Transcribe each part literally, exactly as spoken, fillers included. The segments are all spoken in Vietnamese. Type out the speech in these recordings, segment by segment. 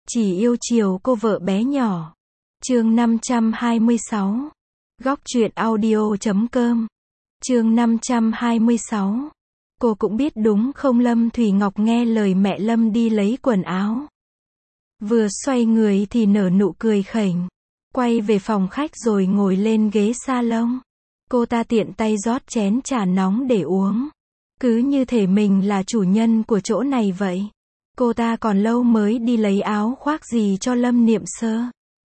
Chỉ yêu chiều cô vợ bé nhỏ. Chương năm trăm hai mươi sáu. Góc truyện audio chấm com. Chương năm trăm hai mươi sáu. Cô cũng biết đúng không? Lâm Thủy Ngọc nghe lời mẹ Lâm đi lấy quần áo. Vừa xoay người thì nở nụ cười khỉnh. Quay về phòng khách rồi ngồi lên ghế salon. Cô ta tiện tay rót chén trà nóng để uống. Cứ như thể mình là chủ nhân của chỗ này vậy. Cô ta còn lâu mới đi lấy áo khoác gì cho Lâm Niệm Sơ.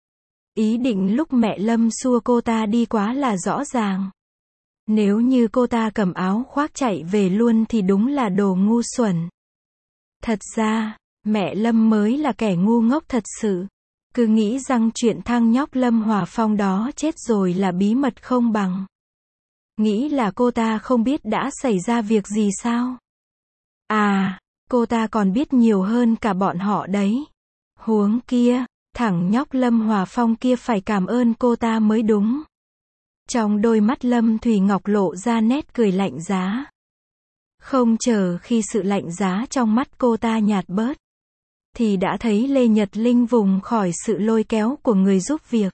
Ý định lúc mẹ Lâm xua cô ta đi quá là rõ ràng. Nếu như cô ta cầm áo khoác chạy về luôn thì đúng là đồ ngu xuẩn. Thật ra, mẹ Lâm mới là kẻ ngu ngốc thật sự. Cứ nghĩ rằng chuyện thằng nhóc Lâm Hòa Phong đó chết rồi là bí mật không bằng. Nghĩ là cô ta không biết đã xảy ra việc gì sao? À, cô ta còn biết nhiều hơn cả bọn họ đấy. Huống kia, thằng nhóc Lâm Hòa Phong kia phải cảm ơn cô ta mới đúng. Trong đôi mắt Lâm Thủy Ngọc lộ ra nét cười lạnh giá. Không chờ khi sự lạnh giá trong mắt cô ta nhạt bớt, thì đã thấy Lê Nhật Linh vùng khỏi sự lôi kéo của người giúp việc.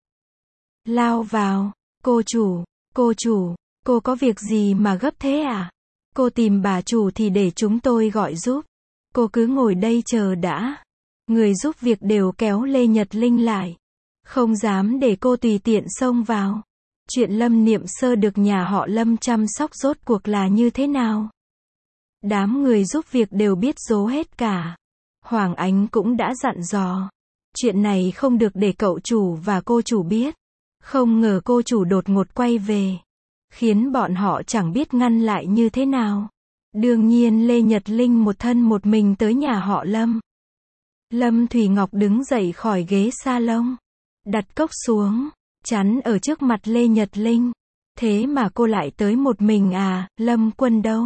Lao vào, cô chủ, cô chủ, cô có việc gì mà gấp thế à? Cô tìm bà chủ thì để chúng tôi gọi giúp. Cô cứ ngồi đây chờ đã. Người giúp việc đều kéo Lê Nhật Linh lại. Không dám để cô tùy tiện xông vào. Chuyện Lâm Niệm Sơ được nhà họ Lâm chăm sóc rốt cuộc là như thế nào? Đám người giúp việc đều biết rố hết cả. Hoàng Ánh cũng đã dặn dò. Chuyện này không được để cậu chủ và cô chủ biết. Không ngờ cô chủ đột ngột quay về. Khiến bọn họ chẳng biết ngăn lại như thế nào. Đương nhiên Lê Nhật Linh một thân một mình tới nhà họ Lâm. Lâm Thủy Ngọc đứng dậy khỏi ghế salon. Đặt cốc xuống. Chắn ở trước mặt Lê Nhật Linh. Thế mà cô lại tới một mình à? Lâm Quân đâu?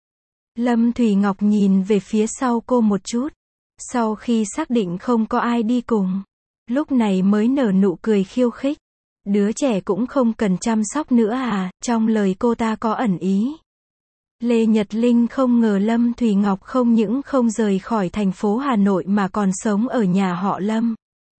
Lâm Thủy Ngọc nhìn về phía sau cô một chút. Sau khi xác định không có ai đi cùng, lúc này mới nở nụ cười khiêu khích. Đứa trẻ cũng không cần chăm sóc nữa à? Trong lời cô ta có ẩn ý. Lê Nhật Linh không ngờ Lâm Thủy Ngọc không những không rời khỏi thành phố Hà Nội mà còn sống ở nhà họ Lâm.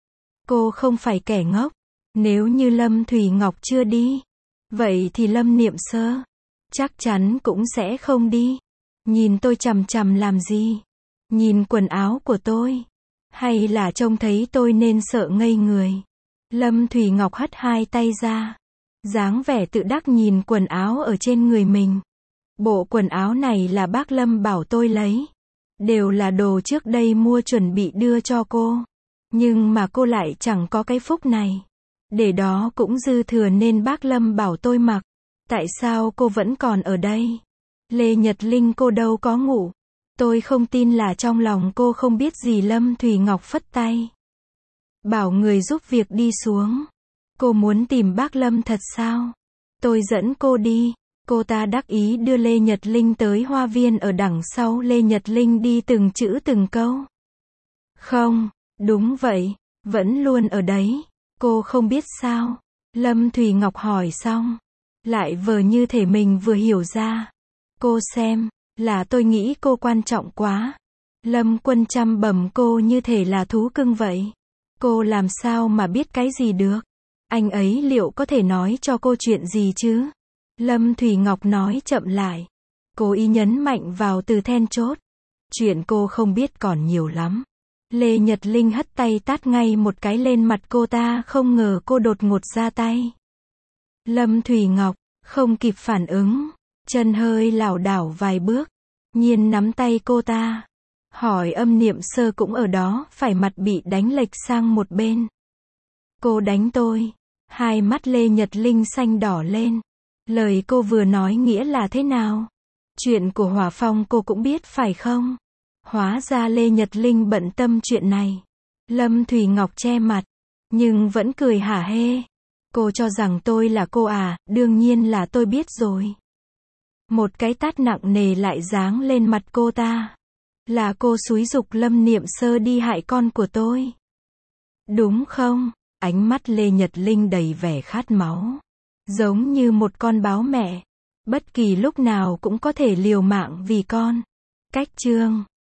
Cô không phải kẻ ngốc. Nếu như Lâm Thủy Ngọc chưa đi, vậy thì Lâm Niệm Sơ chắc chắn cũng sẽ không đi. Nhìn tôi chằm chằm làm gì? Nhìn quần áo của tôi? Hay là trông thấy tôi nên sợ ngây người? Lâm Thủy Ngọc hất hai tay ra. Dáng vẻ tự đắc nhìn quần áo ở trên người mình. Bộ quần áo này là bác Lâm bảo tôi lấy. Đều là đồ trước đây mua chuẩn bị đưa cho cô. Nhưng mà cô lại chẳng có cái phúc này. Để đó cũng dư thừa nên bác Lâm bảo tôi mặc. Tại sao cô vẫn còn ở đây? Lê Nhật Linh cô đâu có ngủ. Tôi không tin là trong lòng cô không biết gì. Lâm Thủy Ngọc phất tay. Bảo người giúp việc đi xuống. Cô muốn tìm bác Lâm thật sao? Tôi dẫn cô đi. Cô ta đắc ý đưa Lê Nhật Linh tới hoa viên ở đằng sau. Lê Nhật Linh đi từng chữ từng câu. Không, đúng vậy, vẫn luôn ở đấy. Cô không biết sao? Lâm Thủy Ngọc hỏi xong, lại vờ như thể mình vừa hiểu ra. Cô xem, là tôi nghĩ cô quan trọng quá. Lâm Quân chăm bẩm cô như thể là thú cưng vậy. Cô làm sao mà biết cái gì được? Anh ấy liệu có thể nói cho cô chuyện gì chứ? Lâm Thủy Ngọc nói chậm lại. Cố ý nhấn mạnh vào từ then chốt. Chuyện cô không biết còn nhiều lắm. Lê Nhật Linh hất tay tát ngay một cái lên mặt cô ta, không ngờ cô đột ngột ra tay. Lâm Thủy Ngọc không kịp phản ứng, chân hơi lảo đảo vài bước, nhiên nắm tay cô ta. Hỏi Âm Niệm Sơ cũng ở đó, phải mặt bị đánh lệch sang một bên. Cô đánh tôi? Hai mắt Lê Nhật Linh xanh đỏ lên. Lời cô vừa nói nghĩa là thế nào? Chuyện của Hòa Phong cô cũng biết phải không? Hóa ra Lê Nhật Linh bận tâm chuyện này. Lâm Thủy Ngọc che mặt, nhưng vẫn cười hả hê. Cô cho rằng tôi là cô à? Đương nhiên là tôi biết rồi. Một cái tát nặng nề lại giáng lên mặt cô ta. Là cô xúi giục Lâm Niệm Sơ đi hại con của tôi. Đúng không? Ánh mắt Lê Nhật Linh đầy vẻ khát máu. Giống như một con báo mẹ. Bất kỳ lúc nào cũng có thể liều mạng vì con. Cách chương